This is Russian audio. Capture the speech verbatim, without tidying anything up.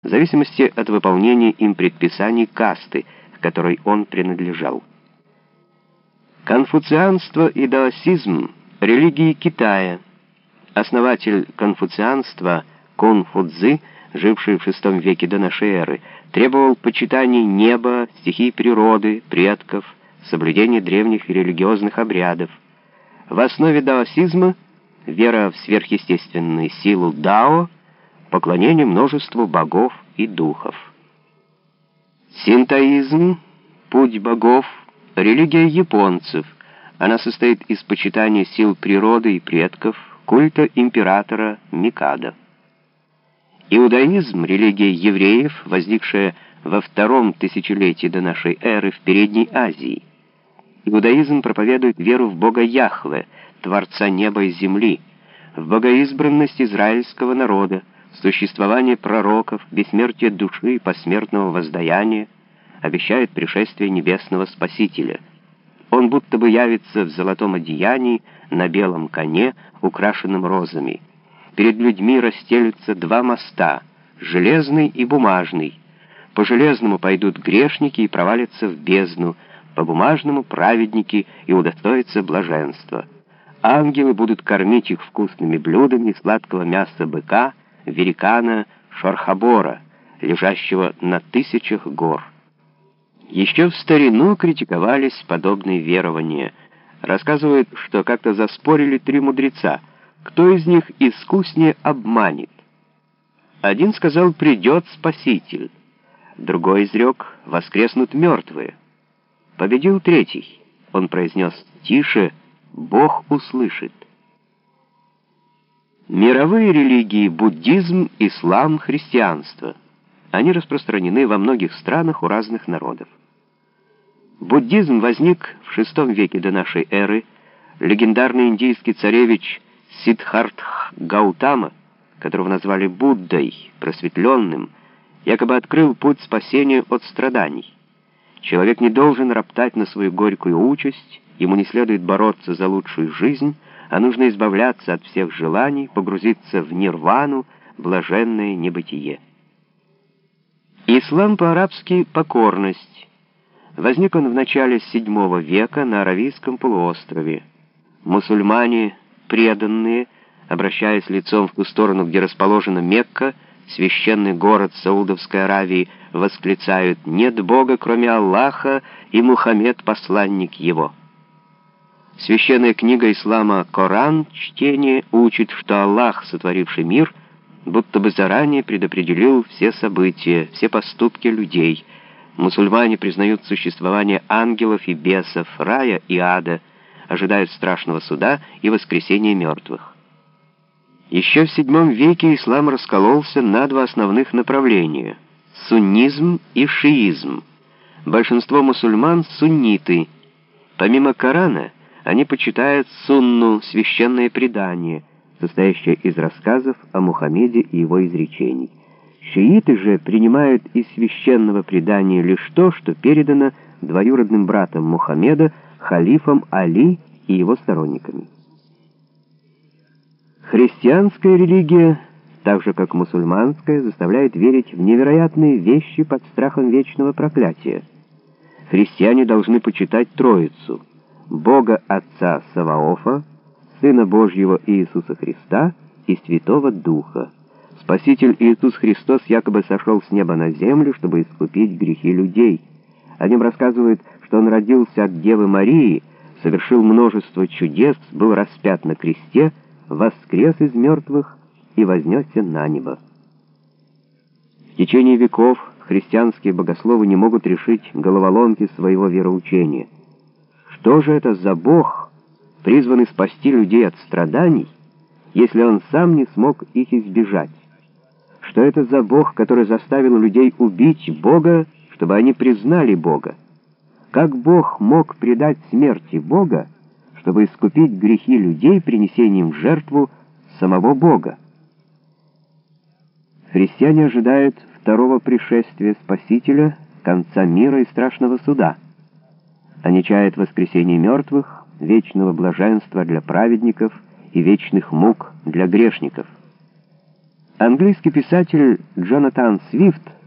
в зависимости от выполнения им предписаний касты, к которой он принадлежал. Конфуцианство и даосизм — религии Китая. Основатель конфуцианства Кун Фудзи, живший в шестом веке до нашей эры, требовал почитания неба, стихий природы, предков, соблюдения древних религиозных обрядов. В основе даосизма — вера в сверхъестественную силу дао, поклонение множеству богов и духов. Синтоизм, путь богов, религия японцев. Она состоит из почитания сил природы и предков, культа императора Микадо. Иудаизм, религия евреев, возникшая во втором тысячелетии до нашей эры в Передней Азии. Иудаизм проповедует веру в Бога Яхве, Творца неба и земли, в богоизбранность израильского народа, существование пророков, бессмертие души и посмертного воздаяния, обещает пришествие небесного Спасителя. Он будто бы явится в золотом одеянии, на белом коне, украшенном розами. Перед людьми расстелются два моста, железный и бумажный. По железному пойдут грешники и провалятся в бездну, по бумажному праведники и удостоятся блаженства. Ангелы будут кормить их вкусными блюдами сладкого мяса быка, великана Шорхабора, лежащего на тысячах гор. Еще в старину критиковались подобные верования. Рассказывают, что как-то заспорили три мудреца, кто из них искуснее обманет. Один сказал: «Придет Спаситель». Другой изрек: «Воскреснут мертвые». Победил третий. Он произнес: «Тише, Бог услышит». Мировые религии — буддизм, ислам, христианство. Они распространены во многих странах у разных народов. Буддизм возник в шестом веке до нашей эры. Легендарный индийский царевич Сиддхартха Гаутама, которого назвали Буддой, просветленным, якобы открыл путь спасения от страданий. Человек не должен роптать на свою горькую участь, ему не следует бороться за лучшую жизнь, а нужно избавляться от всех желаний, погрузиться в нирвану, блаженное небытие. Ислам по-арабски «покорность». Возник он в начале седьмого века на Аравийском полуострове. Мусульмане, преданные, обращаясь лицом в ту сторону, где расположена Мекка, священный город Саудовской Аравии, восклицают: «Нет Бога, кроме Аллаха, и Мухаммед — посланник его». Священная книга ислама Коран, чтение, учит, что Аллах, сотворивший мир, будто бы заранее предопределил все события, все поступки людей. Мусульмане признают существование ангелов и бесов, рая и ада, ожидают страшного суда и воскресения мертвых. Еще в седьмом веке ислам раскололся на два основных направления — суннизм и шиизм. Большинство мусульман — сунниты. Помимо Корана, они почитают сунну, священное предание, состоящее из рассказов о Мухаммеде и его изречений. Шииты же принимают из священного предания лишь то, что передано двоюродным братом Мухаммеда, халифом Али и его сторонниками. Христианская религия, так же как мусульманская, заставляет верить в невероятные вещи под страхом вечного проклятия. Христиане должны почитать Троицу: Бога Отца Саваофа, Сына Божьего Иисуса Христа и Святого Духа. Спаситель Иисус Христос якобы сошел с неба на землю, чтобы искупить грехи людей. О нем рассказывают, что он родился от Девы Марии, совершил множество чудес, был распят на кресте, воскрес из мертвых и вознесся на небо. В течение веков христианские богословы не могут решить головоломки своего вероучения. Что же это за Бог, призванный спасти людей от страданий, если он сам не смог их избежать? Что это за Бог, который заставил людей убить Бога, чтобы они признали Бога? Как Бог мог предать смерти Бога, чтобы искупить грехи людей принесением в жертву самого Бога? Христиане ожидают второго пришествия Спасителя, конца мира и страшного суда. Они чают воскресения мертвых, вечного блаженства для праведников и вечных мук для грешников. Английский писатель Джонатан Свифт